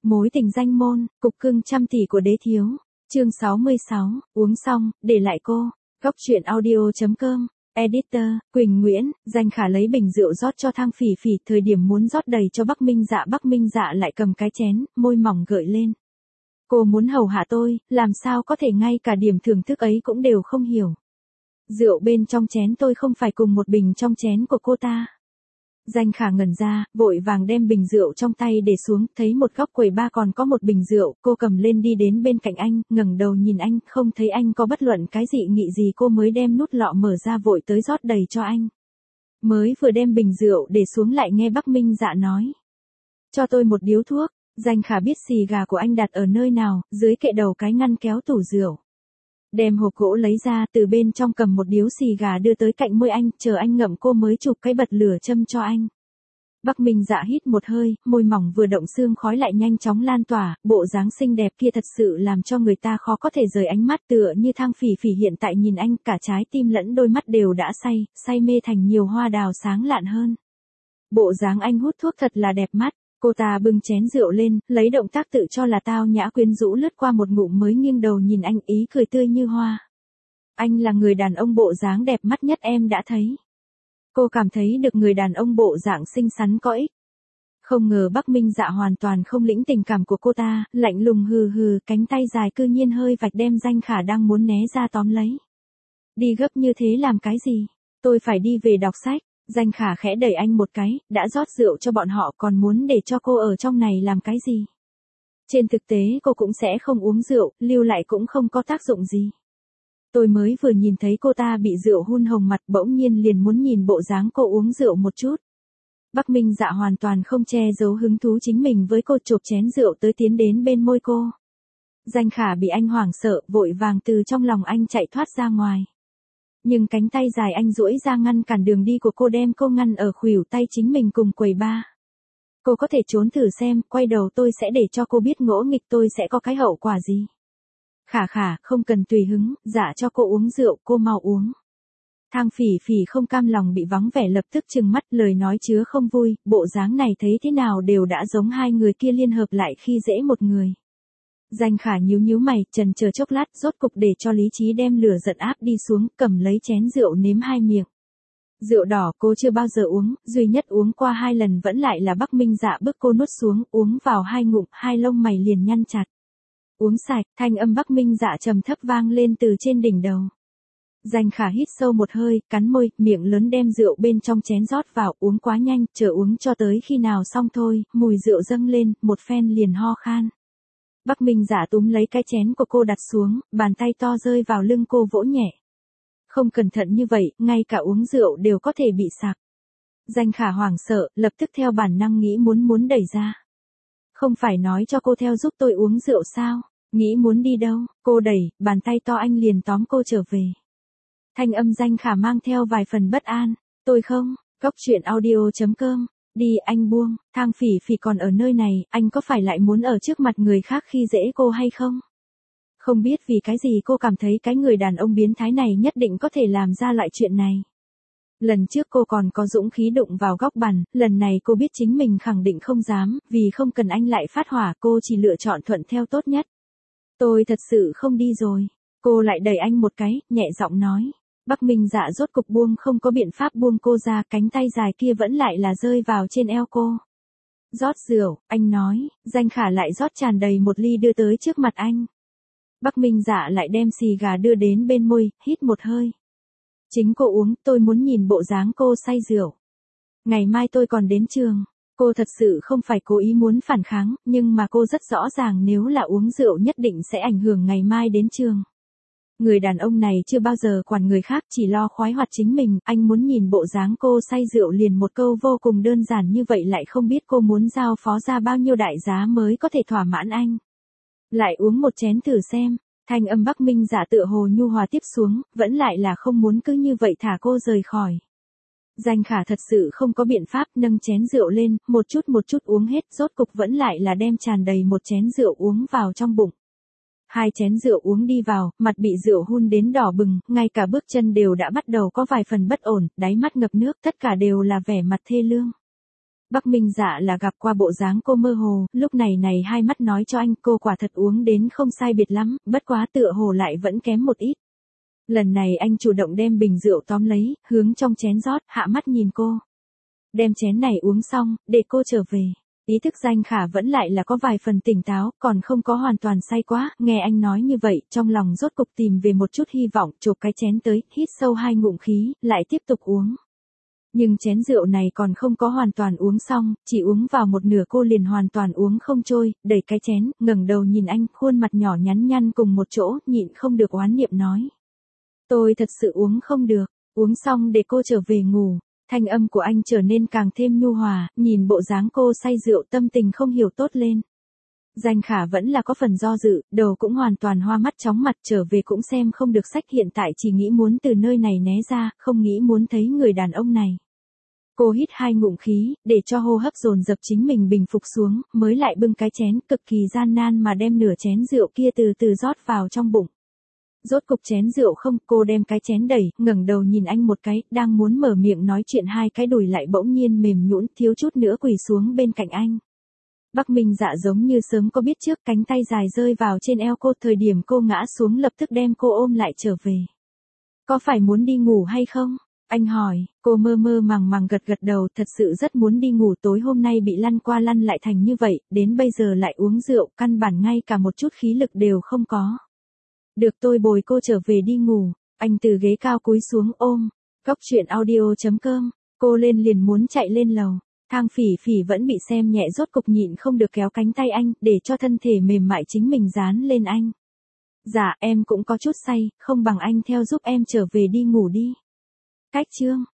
Mối tình danh môn, cục cưng trăm tỷ của đế thiếu. Chương 66, uống xong, để lại cô. Góc truyện audio.com. Editor, Quỳnh Nguyễn. Danh Khả lấy bình rượu rót cho Thang Phỉ Phỉ, thời điểm muốn rót đầy cho Bắc Minh Dạ lại cầm cái chén, môi mỏng gợi lên. Cô muốn hầu hạ tôi, làm sao có thể ngay cả điểm thưởng thức ấy cũng đều không hiểu. Rượu bên trong chén tôi không phải cùng một bình trong chén của cô ta. Danh Khả ngẩn ra, vội vàng đem bình rượu trong tay để xuống, thấy một góc quầy ba còn có một bình rượu, cô cầm lên đi đến bên cạnh anh, ngẩng đầu nhìn anh, không thấy anh có bất luận cái dị nghị gì, cô mới đem nút lọ mở ra vội tới rót đầy cho anh. Mới vừa đem bình rượu để xuống lại nghe Bắc Minh Dạ nói. Cho tôi một điếu thuốc. Danh Khả biết xì gà của anh đặt ở nơi nào, dưới kệ đầu cái ngăn kéo tủ rượu. Đem hộp gỗ lấy ra, từ bên trong cầm một điếu xì gà đưa tới cạnh môi anh, chờ anh ngậm cô mới chụp cái bật lửa châm cho anh. Bắc Minh Dạ hít một hơi, môi mỏng vừa động xương khói lại nhanh chóng lan tỏa, bộ dáng xinh đẹp kia thật sự làm cho người ta khó có thể rời ánh mắt, tựa như Thang Phỉ Phỉ hiện tại nhìn anh, cả trái tim lẫn đôi mắt đều đã say mê thành nhiều hoa đào sáng lạn hơn. Bộ dáng anh hút thuốc thật là đẹp mắt. Cô ta bưng chén rượu lên, lấy động tác tự cho là tao nhã quyến rũ lướt qua một ngụm mới nghiêng đầu nhìn anh, ý cười tươi như hoa. Anh là người đàn ông bộ dáng đẹp mắt nhất em đã thấy. Cô cảm thấy được người đàn ông bộ dạng xinh xắn có ích. Không ngờ Bắc Minh Dạ hoàn toàn không lĩnh tình cảm của cô ta, lạnh lùng hừ hừ, cánh tay dài cư nhiên hơi vạch đem Danh Khả đang muốn né ra tóm lấy. Đi gấp như thế làm cái gì? Tôi phải đi về đọc sách. Danh Khả khẽ đẩy anh một cái, đã rót rượu cho bọn họ còn muốn để cho cô ở trong này làm cái gì? Trên thực tế cô cũng sẽ không uống rượu, lưu lại cũng không có tác dụng gì. Tôi mới vừa nhìn thấy cô ta bị rượu hun hồng mặt, bỗng nhiên liền muốn nhìn bộ dáng cô uống rượu một chút. Bắc Minh Dạ hoàn toàn không che giấu hứng thú chính mình với cô, chộp chén rượu tới tiến đến bên môi cô. Danh Khả bị anh hoảng sợ, vội vàng từ trong lòng anh chạy thoát ra ngoài. Nhưng cánh tay dài anh duỗi ra ngăn cản đường đi của cô, đem cô ngăn ở khuỷu tay chính mình cùng quầy ba. Cô có thể trốn thử xem, quay đầu tôi sẽ để cho cô biết ngỗ nghịch tôi sẽ có cái hậu quả gì. Khả, không cần tùy hứng, dạ cho cô uống rượu, cô mau uống. Thang Phỉ Phỉ không cam lòng bị vắng vẻ lập tức trừng mắt, lời nói chứa không vui, bộ dáng này thấy thế nào đều đã giống hai người kia liên hợp lại khi dễ một người. Danh Khả nhíu mày, chần chờ chốc lát, rốt cục để cho lý trí đem lửa giận áp đi xuống, cầm lấy chén rượu nếm hai miệng. Rượu đỏ cô chưa bao giờ uống, duy nhất uống qua 2 lần vẫn lại là Bắc Minh Dạ bức cô nuốt xuống, uống vào 2 ngụm, hai lông mày liền nhăn chặt. Uống sạch, thanh âm Bắc Minh Dạ trầm thấp vang lên từ trên đỉnh đầu. Danh Khả hít sâu một hơi, cắn môi, miệng lớn đem rượu bên trong chén rót vào, uống quá nhanh, chờ uống cho tới khi nào xong thôi, mùi rượu dâng lên, một phen liền ho khan. Bắc Minh Dạ túm lấy cái chén của cô đặt xuống, bàn tay to rơi vào lưng cô vỗ nhẹ. Không cẩn thận như vậy, ngay cả uống rượu đều có thể bị sặc. Danh Khả hoảng sợ, lập tức theo bản năng nghĩ muốn đẩy ra. Không phải nói cho cô theo giúp tôi uống rượu sao? Nghĩ muốn đi đâu? Cô đẩy, bàn tay to anh liền tóm cô trở về. Thanh âm Danh Khả mang theo vài phần bất an. Tôi không, góc truyện audio.com. Đi anh buông, Thang Phỉ Phỉ còn ở nơi này, anh có phải lại muốn ở trước mặt người khác khi dễ cô hay không? Không biết vì cái gì cô cảm thấy cái người đàn ông biến thái này nhất định có thể làm ra loại chuyện này. Lần trước cô còn có dũng khí đụng vào góc bàn, lần này cô biết chính mình khẳng định không dám, vì không cần anh lại phát hỏa, cô chỉ lựa chọn thuận theo tốt nhất. Tôi thật sự không đi rồi. Cô lại đẩy anh một cái, nhẹ giọng nói. Bắc Minh Dạ rốt cục buông, không có biện pháp buông cô ra, cánh tay dài kia vẫn lại là rơi vào trên eo cô. Rót rượu, anh nói. Danh Khả lại rót tràn đầy một ly đưa tới trước mặt anh. Bắc Minh Dạ lại đem xì gà đưa đến bên môi, hít một hơi. Chính cô uống, tôi muốn nhìn bộ dáng cô say rượu. Ngày mai tôi còn đến trường. Cô thật sự không phải cố ý muốn phản kháng, nhưng mà cô rất rõ ràng nếu là uống rượu nhất định sẽ ảnh hưởng ngày mai đến trường. Người đàn ông này chưa bao giờ quản người khác, chỉ lo khoái hoạt chính mình, anh muốn nhìn bộ dáng cô say rượu liền một câu vô cùng đơn giản như vậy, lại không biết cô muốn giao phó ra bao nhiêu đại giá mới có thể thỏa mãn anh. Lại uống một chén thử xem, thanh âm Bắc Minh Dạ tựa hồ nhu hòa tiếp xuống, vẫn lại là không muốn cứ như vậy thả cô rời khỏi. Danh Khả thật sự không có biện pháp, nâng chén rượu lên, một chút uống hết, rốt cục vẫn lại là đem tràn đầy một chén rượu uống vào trong bụng. 2 chén rượu uống đi vào, mặt bị rượu hun đến đỏ bừng, ngay cả bước chân đều đã bắt đầu có vài phần bất ổn, đáy mắt ngập nước, tất cả đều là vẻ mặt thê lương. Bắc Minh Dạ là gặp qua bộ dáng cô mơ hồ, lúc này hai mắt nói cho anh cô quả thật uống đến không sai biệt lắm, bất quá tựa hồ lại vẫn kém một ít. Lần này anh chủ động đem bình rượu tóm lấy, hướng trong chén rót, hạ mắt nhìn cô. Đem chén này uống xong, để cô trở về. Ý thức Danh Khả vẫn lại là có vài phần tỉnh táo, còn không có hoàn toàn say quá, nghe anh nói như vậy, trong lòng rốt cục tìm về một chút hy vọng, chộp cái chén tới, hít sâu 2 ngụm khí, lại tiếp tục uống. Nhưng chén rượu này còn không có hoàn toàn uống xong, chỉ uống vào một nửa cô liền hoàn toàn uống không trôi, đẩy cái chén, ngẩng đầu nhìn anh, khuôn mặt nhỏ nhắn nhăn cùng một chỗ, nhịn không được oán niệm nói. Tôi thật sự uống không được, uống xong để cô trở về ngủ. Thanh âm của anh trở nên càng thêm nhu hòa, nhìn bộ dáng cô say rượu tâm tình không hiểu tốt lên. Danh Khả vẫn là có phần do dự, đầu cũng hoàn toàn hoa mắt chóng mặt trở về cũng xem không được sách hiện tại chỉ nghĩ muốn từ nơi này né ra, không nghĩ muốn thấy người đàn ông này. Cô hít 2 ngụm khí, để cho hô hấp dồn dập chính mình bình phục xuống, mới lại bưng cái chén cực kỳ gian nan mà đem nửa chén rượu kia từ từ rót vào trong bụng. Rốt cục chén rượu không, cô đem cái chén đẩy, ngẩng đầu nhìn anh một cái, đang muốn mở miệng nói chuyện 2 cái đùi lại bỗng nhiên mềm nhũn, thiếu chút nữa quỳ xuống bên cạnh anh. Bắc Minh Dạ giống như sớm có biết trước, cánh tay dài rơi vào trên eo cô, thời điểm cô ngã xuống lập tức đem cô ôm lại trở về. Có phải muốn đi ngủ hay không? Anh hỏi, cô mơ mơ màng màng gật gật đầu, thật sự rất muốn đi ngủ, tối hôm nay bị lăn qua lăn lại thành như vậy, đến bây giờ lại uống rượu, căn bản ngay cả một chút khí lực đều không có. Được, tôi bồi cô trở về đi ngủ. Anh từ ghế cao cúi xuống ôm. Góc truyện audio.com. Cô lên liền muốn chạy lên lầu. Thang Phỉ Phỉ vẫn bị xem nhẹ, rốt cục nhịn không được kéo cánh tay anh, để cho thân thể mềm mại chính mình dán lên anh. Dạ, em cũng có chút say, không bằng anh theo giúp em trở về đi ngủ đi. Cách chương.